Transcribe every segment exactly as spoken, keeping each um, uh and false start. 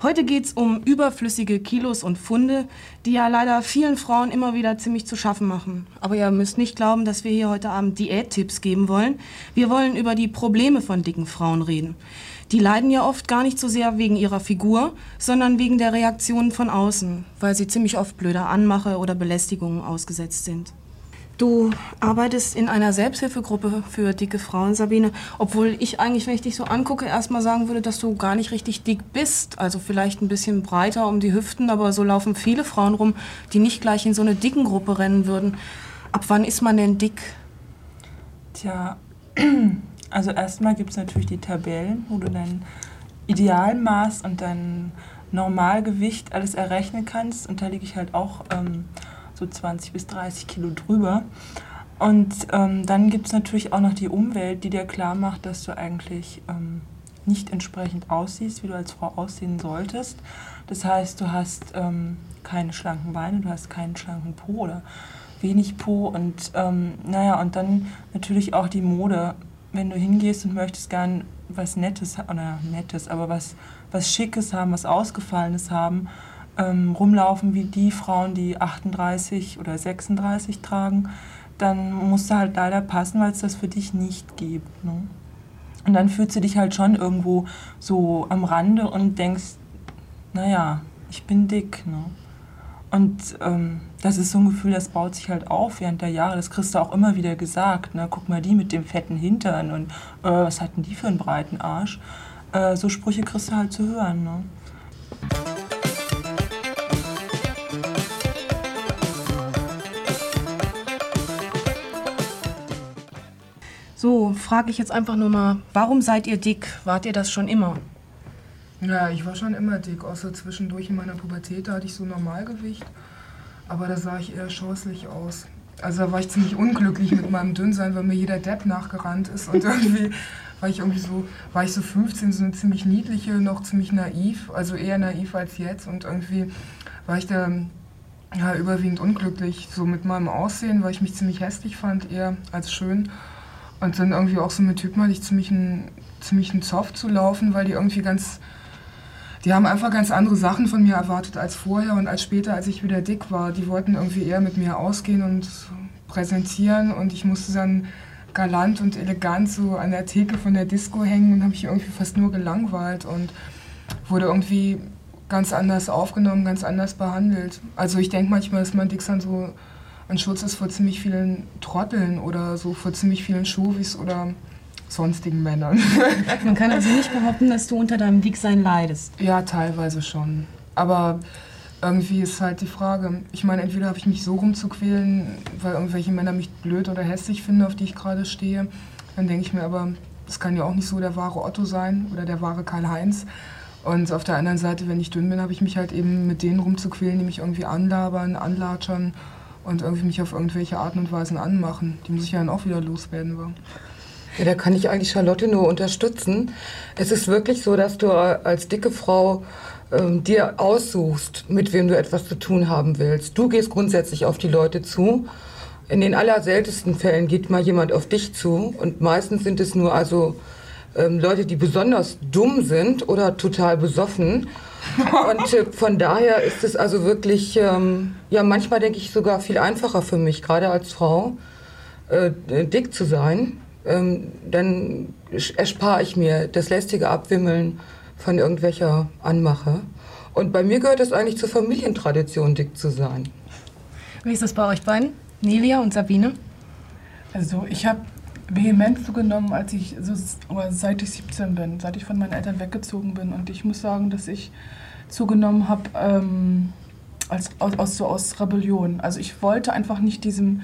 Heute geht's um überflüssige Kilos und Pfunde, die ja leider vielen Frauen immer wieder ziemlich zu schaffen machen. Aber ihr müsst nicht glauben, dass wir hier heute Abend Diättipps geben wollen. Wir wollen über die Probleme von dicken Frauen reden. Die leiden ja oft gar nicht so sehr wegen ihrer Figur, sondern wegen der Reaktionen von außen, weil sie ziemlich oft blöder Anmache oder Belästigungen ausgesetzt sind. Du arbeitest in einer Selbsthilfegruppe für dicke Frauen, Sabine, obwohl ich eigentlich, wenn ich dich so angucke, erstmal sagen würde, dass du gar nicht richtig dick bist. Also vielleicht ein bisschen breiter um die Hüften, aber so laufen viele Frauen rum, die nicht gleich in so eine dicken Gruppe rennen würden. Ab wann ist man denn dick? Tja, also erstmal gibt es natürlich die Tabellen, wo du dein Idealmaß und dein Normalgewicht alles errechnen kannst. Und da liege ich halt auch ähm, so zwanzig bis dreißig Kilo drüber. Und ähm, dann gibt es natürlich auch noch die Umwelt, die dir klar macht, dass du eigentlich ähm, nicht entsprechend aussiehst, wie du als Frau aussehen solltest. Das heißt, du hast ähm, keine schlanken Beine, du hast keinen schlanken Po oder wenig Po. Und ähm, naja, und dann natürlich auch die Mode. Wenn du hingehst und möchtest gern was Nettes, oder Nettes, aber was, was Schickes haben, was Ausgefallenes haben, ähm, rumlaufen wie die Frauen, die achtunddreißig oder sechsunddreißig tragen, dann musst du halt leider passen, weil es das für dich nicht gibt. Ne? Und dann fühlst du dich halt schon irgendwo so am Rande und denkst, naja, ich bin dick. Ne? Und ähm, das ist so ein Gefühl, das baut sich halt auf während der Jahre. Das kriegst du auch immer wieder gesagt. Ne? Guck mal, die mit dem fetten Hintern und äh, was hatten die für einen breiten Arsch? Äh, so Sprüche kriegst du halt zu hören. Ne? So, frage ich jetzt einfach nur mal, warum seid ihr dick? Wart ihr das schon immer? Ja, ich war schon immer dick, außer zwischendurch in meiner Pubertät, da hatte ich so Normalgewicht, aber da sah ich eher scheußlich aus. Also da war ich ziemlich unglücklich mit meinem Dünnsein, weil mir jeder Depp nachgerannt ist und irgendwie war ich irgendwie so, war ich so fünfzehn, so eine ziemlich niedliche, noch ziemlich naiv, also eher naiv als jetzt und irgendwie war ich da ja, überwiegend unglücklich, so mit meinem Aussehen, weil ich mich ziemlich hässlich fand, eher als schön. Und dann irgendwie auch so mit Typen hatte ich ziemlich einen, ziemlich einen Zoff zu laufen, weil die irgendwie ganz, die haben einfach ganz andere Sachen von mir erwartet als vorher und als später, als ich wieder dick war. Die wollten irgendwie eher mit mir ausgehen und präsentieren und ich musste dann galant und elegant so an der Theke von der Disco hängen und habe mich irgendwie fast nur gelangweilt und wurde irgendwie ganz anders aufgenommen, ganz anders behandelt. Also ich denke manchmal, dass mein Dicksein so ein Schutz ist vor ziemlich vielen Trotteln oder so vor ziemlich vielen Chauvis oder sonstigen Männern. Man kann also nicht behaupten, dass du unter deinem Dicksein leidest. Ja, teilweise schon. Aber irgendwie ist halt die Frage, ich meine, entweder habe ich mich so rumzuquälen, weil irgendwelche Männer mich blöd oder hässlich finden, auf die ich gerade stehe. Dann denke ich mir aber, das kann ja auch nicht so der wahre Otto sein oder der wahre Karl-Heinz. Und auf der anderen Seite, wenn ich dünn bin, habe ich mich halt eben mit denen rumzuquälen, die mich irgendwie anlabern, anlatschern und irgendwie mich auf irgendwelche Arten und Weisen anmachen. Die muss ich ja dann auch wieder loswerden. War. Ja, da kann ich eigentlich Charlotte nur unterstützen. Es ist wirklich so, dass du als dicke Frau ähm, dir aussuchst, mit wem du etwas zu tun haben willst. Du gehst grundsätzlich auf die Leute zu. In den allerseltensten Fällen geht mal jemand auf dich zu. Und meistens sind es nur also ähm, Leute, die besonders dumm sind oder total besoffen. Und äh, von daher ist es also wirklich, ähm, ja manchmal denke ich sogar viel einfacher für mich, gerade als Frau, äh, dick zu sein. Ähm, dann erspare ich mir das lästige Abwimmeln von irgendwelcher Anmache. Und bei mir gehört es eigentlich zur Familientradition, dick zu sein. Wie ist das bei euch beiden, Nelia und Sabine? Also ich habe vehement zugenommen, als ich, also seit ich siebzehn bin, seit ich von meinen Eltern weggezogen bin. Und ich muss sagen, dass ich zugenommen habe ähm, als, aus, aus, so aus Rebellion. Also ich wollte einfach nicht diesem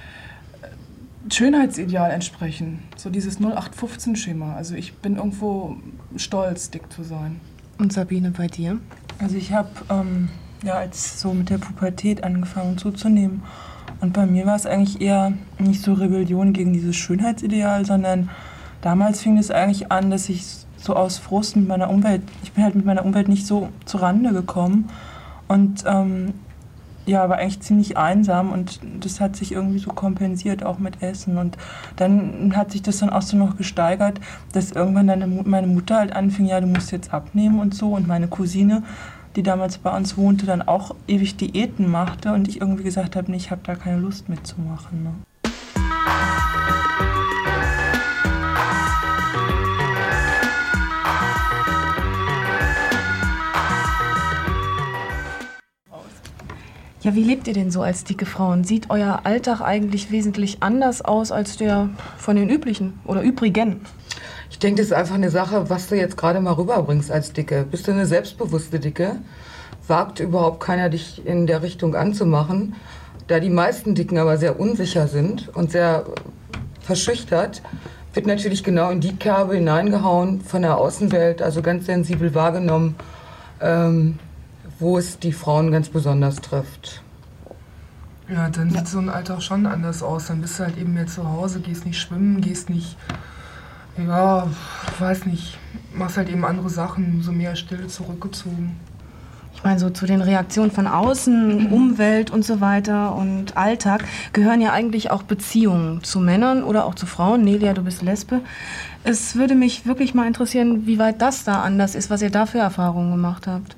Schönheitsideal entsprechen, so dieses null acht fünfzehn Schema. Also ich bin irgendwo stolz, dick zu sein. Und Sabine, bei dir? Also ich habe ähm, ja als so mit der Pubertät angefangen zuzunehmen. Und bei mir war es eigentlich eher nicht so Rebellion gegen dieses Schönheitsideal, sondern damals fing es eigentlich an, dass ich so aus Frust mit meiner Umwelt, ich bin halt mit meiner Umwelt nicht so zurande gekommen. Und ähm, ja, war eigentlich ziemlich einsam und das hat sich irgendwie so kompensiert, auch mit Essen. Und dann hat sich das dann auch so noch gesteigert, dass irgendwann dann meine Mutter halt anfing, ja, du musst jetzt abnehmen und so. Und meine Cousine, die damals bei uns wohnte, dann auch ewig Diäten machte und ich irgendwie gesagt habe, nee, ich habe da keine Lust mitzumachen. Ne? Ja, wie lebt ihr denn so als dicke Frauen? Sieht euer Alltag eigentlich wesentlich anders aus als der von den üblichen oder übrigen? Ich denke, das ist einfach eine Sache, was du jetzt gerade mal rüberbringst als Dicke. Bist du eine selbstbewusste Dicke? Wagt überhaupt keiner, dich in der Richtung anzumachen. Da die meisten Dicken aber sehr unsicher sind und sehr verschüchtert, wird natürlich genau in die Kerbe hineingehauen von der Außenwelt, also ganz sensibel wahrgenommen, ähm, wo es die Frauen ganz besonders trifft. Ja, dann sieht so ein Alltag schon anders aus. Dann bist du halt eben mehr zu Hause, gehst nicht schwimmen, gehst nicht, ja, weiß nicht, machst halt eben andere Sachen, so mehr still zurückgezogen. Ich meine, so zu den Reaktionen von außen, Umwelt und so weiter und Alltag gehören ja eigentlich auch Beziehungen zu Männern oder auch zu Frauen. Nelia, du bist Lesbe. Es würde mich wirklich mal interessieren, wie weit das da anders ist, was ihr da für Erfahrungen gemacht habt.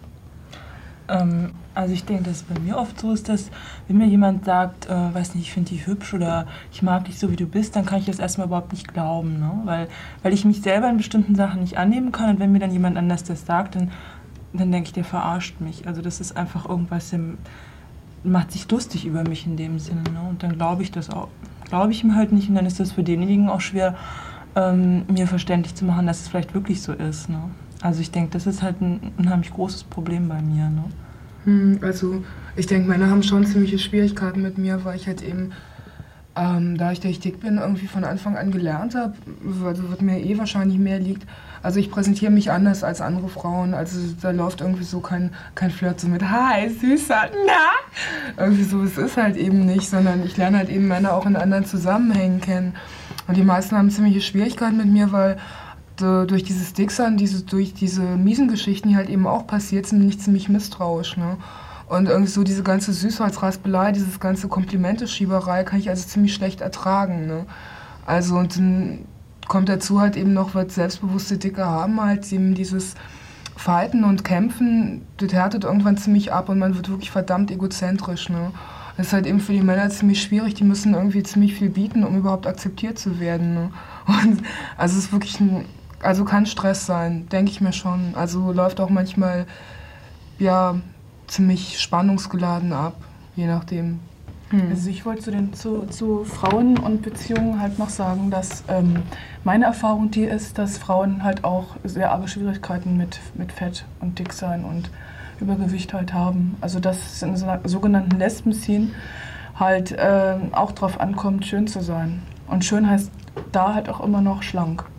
Ähm, also ich denke, dass es bei mir oft so ist, dass wenn mir jemand sagt, äh, weiß nicht, ich finde dich hübsch oder ich mag dich so, wie du bist, dann kann ich das erstmal überhaupt nicht glauben, ne? weil, weil ich mich selber in bestimmten Sachen nicht annehmen kann und wenn mir dann jemand anders das sagt, dann, dann denke ich, der verarscht mich. Also das ist einfach irgendwas, der macht sich lustig über mich in dem Sinne, ne? Und dann glaube ich das auch, glaube ich ihm halt nicht und dann ist das für denjenigen auch schwer, ähm, mir verständlich zu machen, dass es vielleicht wirklich so ist, ne? Also ich denke, das ist halt ein unheimlich großes Problem bei mir. Ne? Hm, also ich denke, Männer haben schon ziemliche Schwierigkeiten mit mir, weil ich halt eben, ähm, da ich, da ich dick bin, irgendwie von Anfang an gelernt habe, also was mir eh wahrscheinlich mehr liegt. Also ich präsentiere mich anders als andere Frauen. Also da läuft irgendwie so kein, kein Flirt so mit Hi, Süßer, na? Irgendwie so, es ist halt eben nicht, sondern ich lerne halt eben Männer auch in anderen Zusammenhängen kennen. Und die meisten haben ziemliche Schwierigkeiten mit mir, weil durch dieses Dicksein, diese, durch diese miesen Geschichten, die halt eben auch passiert sind, bin ich ziemlich misstrauisch. Ne? Und irgendwie so diese ganze Süßholzraspelei, dieses ganze Komplimente-Schieberei kann ich also ziemlich schlecht ertragen. Ne? Also und dann kommt dazu halt eben noch, was selbstbewusste Dicke haben, halt eben dieses Fighten und Kämpfen, das härtet irgendwann ziemlich ab und man wird wirklich verdammt egozentrisch. Ne? Das ist halt eben für die Männer ziemlich schwierig, die müssen irgendwie ziemlich viel bieten, um überhaupt akzeptiert zu werden. Ne? Und also es ist wirklich ein Also kann Stress sein, denke ich mir schon. Also läuft auch manchmal ja ziemlich spannungsgeladen ab, je nachdem. Hm. Also ich wollte zu, den, zu, zu Frauen und Beziehungen halt noch sagen, dass ähm, meine Erfahrung die ist, dass Frauen halt auch sehr arge Schwierigkeiten mit, mit Fett und Dicksein und Übergewicht halt haben. Also dass es in so einer sogenannten Lesben-Szene halt ähm, auch drauf ankommt, schön zu sein. Und schön heißt da halt auch immer noch schlank.